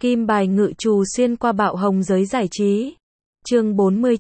Kim bài ngự trù xuyên qua bạo hồng giới giải trí. Chương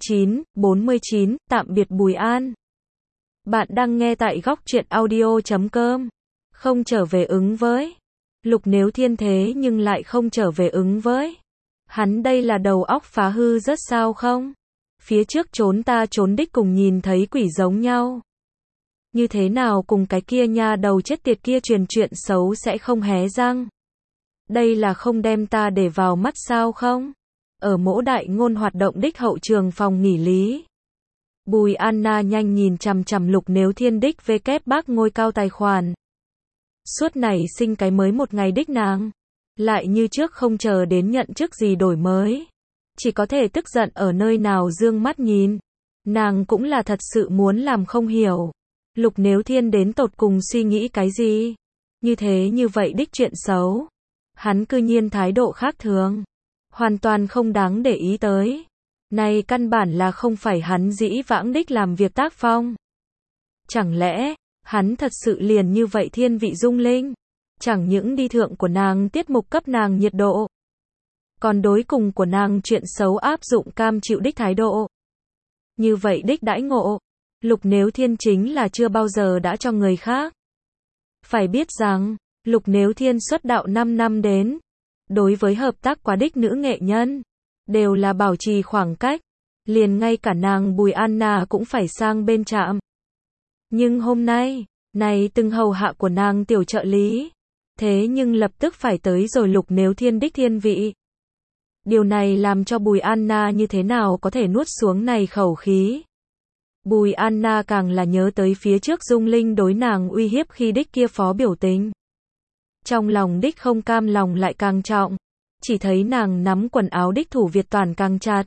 49, tạm biệt Bùi An. Bạn đang nghe tại góc truyện audio.com. Không trở về ứng với Lục Nếu Thiên thế nhưng lại không trở về ứng với hắn, đây là đầu óc phá hư rất sao không? Phía trước trốn ta trốn đích cùng nhìn thấy quỷ giống nhau. Như thế nào cùng cái kia nha đầu chết tiệt kia truyền chuyện xấu sẽ không hé răng? Đây là không đem ta để vào mắt sao không? Ở Mỗ Đại Ngôn hoạt động đích hậu trường phòng nghỉ lý. Bùi Anna nhanh nhìn chằm chằm Lục Nếu Thiên đích vkép bác ngôi cao tài khoản. Suốt nảy sinh cái mới một ngày đích nàng. Lại như trước không chờ đến nhận chức gì đổi mới. Chỉ có thể tức giận ở nơi nào dương mắt nhìn. Nàng cũng là thật sự muốn làm không hiểu. Lục Nếu Thiên đến tột cùng suy nghĩ cái gì? Như thế như vậy đích chuyện xấu. Hắn cư nhiên thái độ khác thường. Hoàn toàn không đáng để ý tới. Này căn bản là không phải hắn dĩ vãng đích làm việc tác phong. Chẳng lẽ, hắn thật sự liền như vậy thiên vị dung linh? Chẳng những đi thượng của nàng tiết mục cấp nàng nhiệt độ. Còn đối cùng của nàng chuyện xấu áp dụng cam chịu đích thái độ. Như vậy đích đãi ngộ. Lục Nếu Thiên chính là chưa bao giờ đã cho người khác. Phải biết rằng, Lục Nếu Thiên xuất đạo 5 năm đến. Đối với hợp tác quá đích nữ nghệ nhân. Đều là bảo trì khoảng cách. Liền ngay cả nàng Bùi Anna cũng phải sang bên trạm. Nhưng hôm nay, này từng hầu hạ của nàng tiểu trợ lý. Thế nhưng lập tức phải tới rồi Lục Nếu Thiên đích thiên vị. Điều này làm cho Bùi Anna như thế nào có thể nuốt xuống này khẩu khí. Bùi Anna càng là nhớ tới phía trước Dung Linh đối nàng uy hiếp khi đích kia phó biểu tình. Trong lòng đích không cam lòng lại càng trọng. Chỉ thấy nàng nắm quần áo đích thủ Việt toàn càng chặt.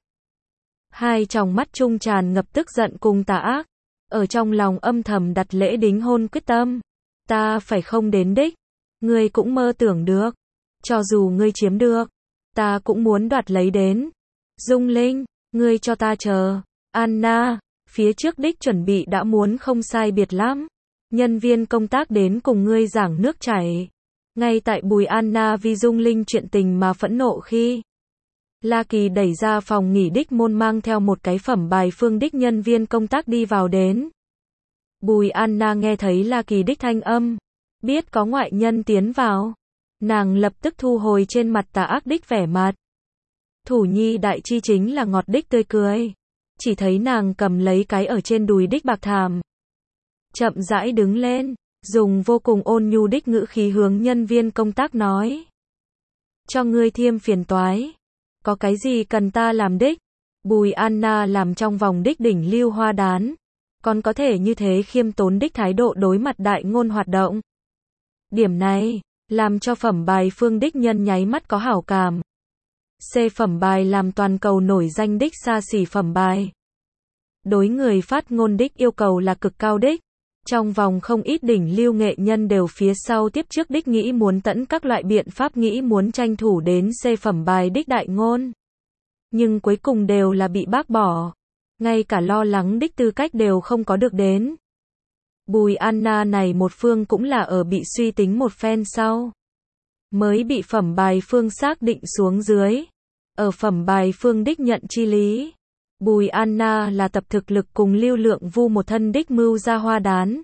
Hai tròng mắt trung tràn ngập tức giận cùng tà ác. Ở trong lòng âm thầm đặt lễ đính hôn quyết tâm. Ta phải không đến đích. Ngươi cũng mơ tưởng được. Cho dù ngươi chiếm được. Ta cũng muốn đoạt lấy đến. Dung Linh, ngươi cho ta chờ. Anna, phía trước đích chuẩn bị đã muốn không sai biệt lắm. Nhân viên công tác đến cùng ngươi giảng nước chảy. Ngay tại Bùi Anna vì Dung Linh chuyện tình mà phẫn nộ khi La Kỳ đẩy ra phòng nghỉ đích môn mang theo một cái phẩm bài phương đích nhân viên công tác đi vào đến. Bùi Anna nghe thấy La Kỳ đích thanh âm, biết có ngoại nhân tiến vào. Nàng lập tức thu hồi trên mặt tà ác đích vẻ mặt. Thủ nhi đại chi chính là ngọt đích tươi cười. Chỉ thấy nàng cầm lấy cái ở trên đùi đích bạc thảm. Chậm rãi đứng lên. Dùng vô cùng ôn nhu đích ngữ khí hướng nhân viên công tác nói. Cho ngươi thêm phiền toái. Có cái gì cần ta làm đích? Bùi Anna làm trong vòng đích đỉnh lưu hoa đán. Còn có thể như thế khiêm tốn đích thái độ đối mặt Đại Ngôn hoạt động. Điểm này, làm cho phẩm bài phương đích nhân nháy mắt có hảo cảm. C phẩm bài làm toàn cầu nổi danh đích xa xỉ phẩm bài. Đối người phát ngôn đích yêu cầu là cực cao đích. Trong vòng không ít đỉnh lưu nghệ nhân đều phía sau tiếp trước đích nghĩ muốn tận các loại biện pháp nghĩ muốn tranh thủ đến C phẩm bài đích Đại Ngôn. Nhưng cuối cùng đều là bị bác bỏ. Ngay cả lo lắng đích tư cách đều không có được đến. Bùi Anna này một phương cũng là ở bị suy tính một phen sau. Mới bị phẩm bài phương xác định xuống dưới. Ở phẩm bài phương đích nhận chi lý. Bùi Anna là tập thực lực cùng lưu lượng vu một thân đích mưu ra hoa đán.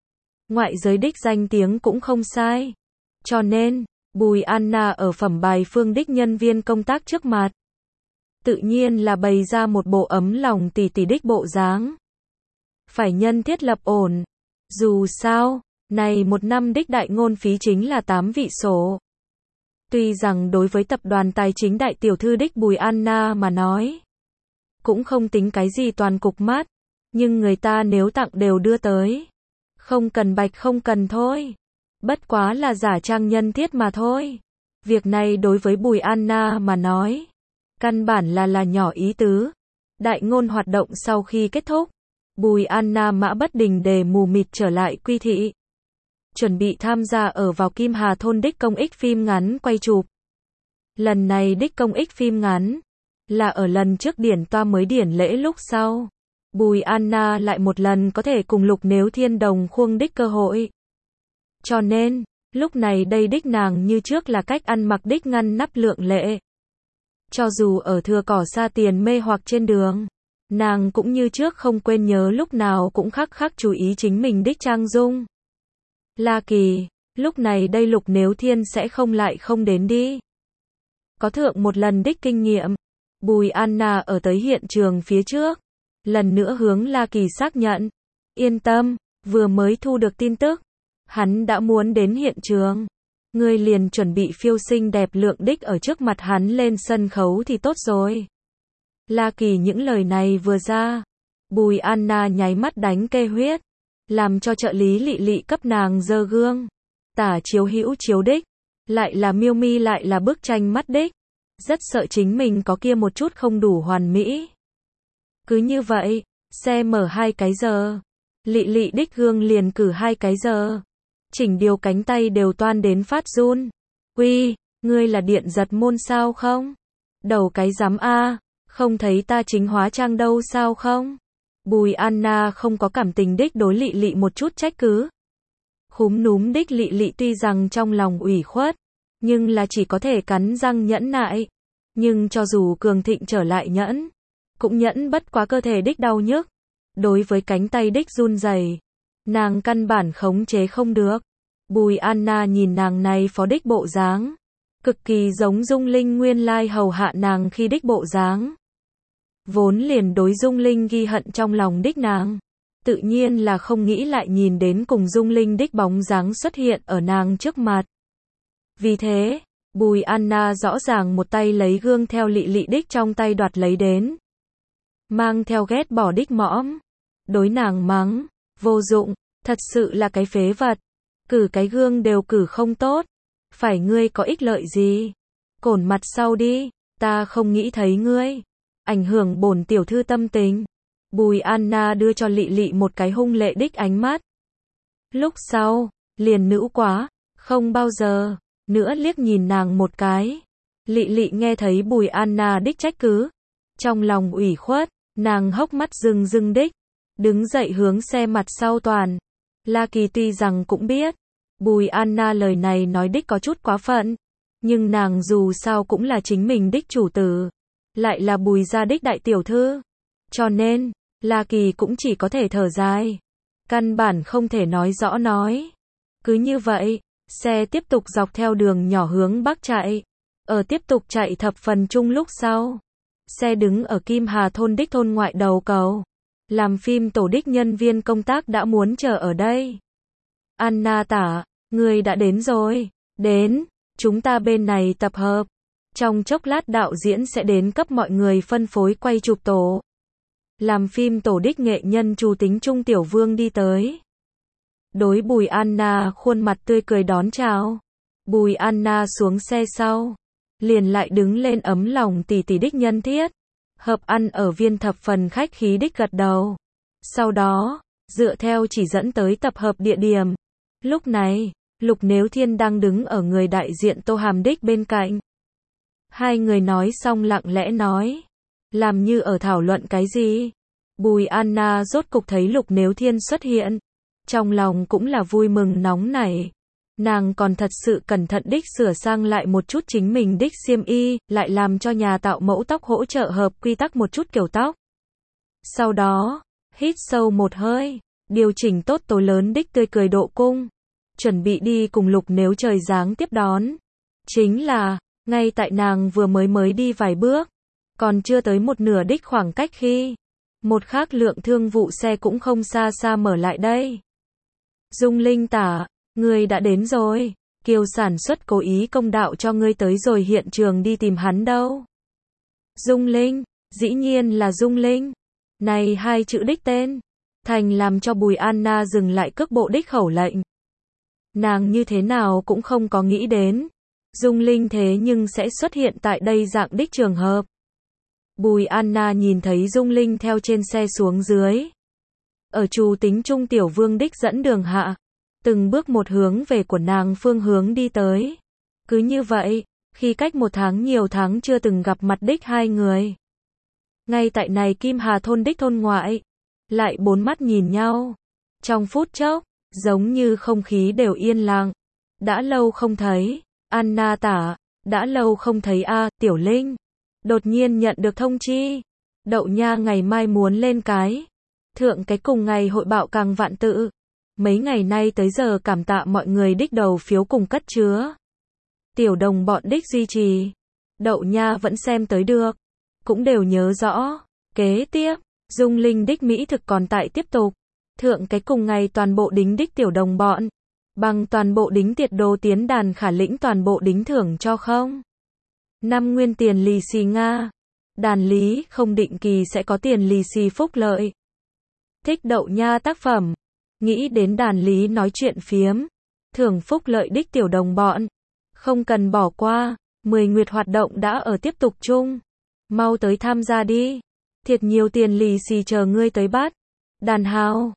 Ngoại giới đích danh tiếng cũng không sai. Cho nên, Bùi Anna ở phẩm bài phương đích nhân viên công tác trước mặt. Tự nhiên là bày ra một bộ ấm lòng tỉ tỉ đích bộ dáng. Phải nhân thiết lập ổn. Dù sao, này một năm đích Đại Ngôn phí chính là 8 vị số. Tuy rằng đối với tập đoàn tài chính đại tiểu thư đích Bùi Anna mà nói. Cũng không tính cái gì toàn cục mát. Nhưng người ta nếu tặng đều đưa tới. Không cần bạch không cần thôi. Bất quá là giả trang nhân thiết mà thôi. Việc này đối với Bùi Anna mà nói. Căn bản là nhỏ ý tứ. Đại Ngôn hoạt động sau khi kết thúc. Bùi Anna mã bất đình để mù mịt trở lại Quy Thị. Chuẩn bị tham gia ở vào Kim Hà thôn đích công ích phim ngắn quay chụp. Lần này đích công ích phim ngắn. Là ở lần trước điển toa mới điển lễ lúc sau. Bùi Anna lại một lần có thể cùng Lục Nếu Thiên đồng khuôn đích cơ hội. Cho nên, Lúc này đây đích nàng như trước là cách ăn mặc đích ngăn nắp lượng lệ. Cho dù ở thưa cỏ xa tiền mê hoặc trên đường, nàng cũng như trước không quên nhớ lúc nào cũng khắc khắc chú ý chính mình đích trang dung. La Kỳ, lúc này đây Lục Nếu Thiên sẽ không lại không đến đi. Có thượng một lần đích kinh nghiệm, Bùi Anna ở tới hiện trường phía trước, lần nữa hướng La Kỳ xác nhận. Yên tâm, vừa mới thu được tin tức, hắn đã muốn đến hiện trường. Ngươi liền chuẩn bị phiêu xinh đẹp lượng đích ở trước mặt hắn lên sân khấu thì tốt rồi. La Kỳ những lời này vừa ra, Bùi Anna nháy mắt đánh kê huyết, làm cho trợ lý Lị Lị cấp nàng giơ gương, tả chiếu hữu chiếu đích, lại là miêu mi lại là bức tranh mắt đích, rất sợ chính mình có kia một chút không đủ hoàn mỹ. Cứ như vậy, xe mở 2 cái giờ, Lị Lị đích gương liền cử 2 cái giờ, chỉnh điều cánh tay đều toan đến phát run. Uy, ngươi là điện giật môn sao không? Đầu cái rắm a, không thấy ta chính hóa trang đâu sao không? Bùi Anna không có cảm tình đích đối Lị Lị một chút trách cứ. Khúm núm đích Lị Lị tuy rằng trong lòng ủy khuất, nhưng là chỉ có thể cắn răng nhẫn nại. Nhưng cho dù cường thịnh trở lại nhẫn, cũng nhẫn bất quá cơ thể đích đau nhức. Đối với cánh tay đích run rẩy, nàng căn bản khống chế không được. Bùi Anna nhìn nàng này phó đích bộ dáng, cực kỳ giống Dung Linh nguyên lai hầu hạ nàng khi đích bộ dáng. Vốn liền đối Dung Linh ghi hận trong lòng đích nàng, tự nhiên là không nghĩ lại nhìn đến cùng Dung Linh đích bóng dáng xuất hiện ở nàng trước mặt. Vì thế, Bùi Anna rõ ràng một tay lấy gương theo Lị Lị đích trong tay đoạt lấy đến, mang theo ghét bỏ đích mõm, đối nàng mắng, vô dụng, thật sự là cái phế vật, cử cái gương đều cử không tốt, phải ngươi có ích lợi gì, cổn mặt sau đi, ta không nghĩ thấy ngươi, ảnh hưởng bổn tiểu thư tâm tình. Bùi Anna đưa cho Lị Lị một cái hung lệ đích ánh mắt. Lúc sau, liền nữ quá, không bao giờ nữa liếc nhìn nàng một cái. Lị Lị nghe thấy Bùi Anna đích trách cứ, trong lòng ủy khuất, nàng hốc mắt rưng rưng đích, đứng dậy hướng xe mặt sau toàn. La Kỳ tuy rằng cũng biết, Bùi Anna lời này nói đích có chút quá phận, nhưng nàng dù sao cũng là chính mình đích chủ tử, lại là Bùi gia đích đại tiểu thư, cho nên, La Kỳ cũng chỉ có thể thở dài, căn bản không thể nói rõ nói. Cứ như vậy, xe tiếp tục dọc theo đường nhỏ hướng bắc chạy, ở tiếp tục chạy thập phần chung lúc sau, xe đứng ở Kim Hà thôn đích thôn ngoại đầu cầu, làm phim tổ đích nhân viên công tác đã muốn chờ ở đây. Anna tả, người đã đến rồi, đến, chúng ta bên này tập hợp, trong chốc lát đạo diễn sẽ đến cấp mọi người phân phối quay chụp tổ. Làm phim tổ đích nghệ nhân Chu Tính Trung Tiểu Vương đi tới. Đối Bùi Anna khuôn mặt tươi cười đón chào. Bùi Anna xuống xe sau, liền lại đứng lên ấm lòng tỷ tỷ đích nhân thiết. Hợp ăn ở viên thập phần khách khí đích gật đầu. Sau đó, dựa theo chỉ dẫn tới tập hợp địa điểm. Lúc này, Lục Nếu Thiên đang đứng ở người đại diện Tô Hàm đích bên cạnh. Hai người nói xong lặng lẽ nói, làm như ở thảo luận cái gì. Bùi Anna rốt cục thấy Lục Nếu Thiên xuất hiện, trong lòng cũng là vui mừng nóng nảy. Nàng còn thật sự cẩn thận đích sửa sang lại một chút chính mình đích xiêm y, lại làm cho nhà tạo mẫu tóc hỗ trợ hợp quy tắc một chút kiểu tóc. Sau đó, hít sâu một hơi, điều chỉnh tốt tối lớn đích tươi cười độ cung, chuẩn bị đi cùng Lục Nếu trời giáng tiếp đón. Chính là, ngay tại nàng vừa mới đi vài bước, còn chưa tới một nửa đích khoảng cách khi, một khác lượng thương vụ xe cũng không xa xa mở lại đây. Dung Linh tả, ngươi đã đến rồi, Kiều sản xuất cố ý công đạo cho ngươi tới rồi hiện trường đi tìm hắn đâu. Dung Linh, dĩ nhiên là Dung Linh. Này hai chữ đích tên, thành làm cho Bùi Anna dừng lại cước bộ đích khẩu lệnh. Nàng như thế nào cũng không có nghĩ đến, Dung Linh thế nhưng sẽ xuất hiện tại đây dạng đích trường hợp. Bùi Anna nhìn thấy Dung Linh theo trên xe xuống dưới. Ở Chu Tính Trung Tiểu Vương đích dẫn đường hạ, từng bước một hướng về của nàng phương hướng đi tới. Cứ như vậy, khi cách một tháng nhiều tháng chưa từng gặp mặt đích hai người. Ngay tại này Kim Hà thôn đích thôn ngoại, lại bốn mắt nhìn nhau. Trong phút chốc, giống như không khí đều yên lặng. đã lâu không thấy. Anna tả, đã lâu không thấy a, Tiểu Linh. Đột nhiên nhận được thông chi. Đậu Nha ngày mai muốn lên cái. Thượng cái cùng ngày hội bạo càng vạn tự. Mấy ngày nay tới giờ cảm tạ mọi người đích đầu phiếu cùng cất chứa. Tiểu đồng bọn đích duy trì. Đậu Nha vẫn xem tới được. Cũng đều nhớ rõ. Kế tiếp, Dung Linh đích Mỹ thực còn tại tiếp tục. Thượng cái cùng ngày toàn bộ đính đích tiểu đồng bọn. Bằng toàn bộ đính tiệt đồ tiến đàn khả lĩnh toàn bộ đính thưởng cho không. 5 nguyên tiền lì xì Nga. Đàn lý không định kỳ sẽ có tiền lì xì phúc lợi. Thích Đậu Nha tác phẩm. Nghĩ đến đàn lý nói chuyện phiếm. Thưởng phúc lợi đích tiểu đồng bọn. Không cần bỏ qua. 10 nguyệt hoạt động đã ở tiếp tục chung. Mau tới tham gia đi. Thiệt nhiều tiền lì xì chờ ngươi tới bắt. Đàn hào.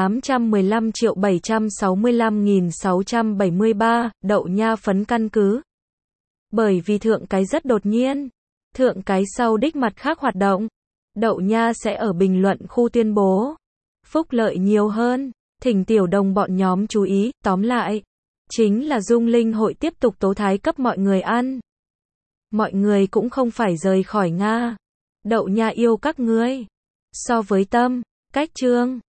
815.765.673, Đậu Nha phấn căn cứ. Bởi vì thượng cái rất đột nhiên. Thượng cái sau đích mặt khác hoạt động. Đậu Nha sẽ ở bình luận khu tuyên bố. Phúc lợi nhiều hơn. Thỉnh tiểu đồng bọn nhóm chú ý, tóm lại. Chính là Dung Linh hội tiếp tục tố thái cấp mọi người ăn. Mọi người cũng không phải rời khỏi Nga. Đậu Nha yêu các ngươi. So với tâm, cách chương.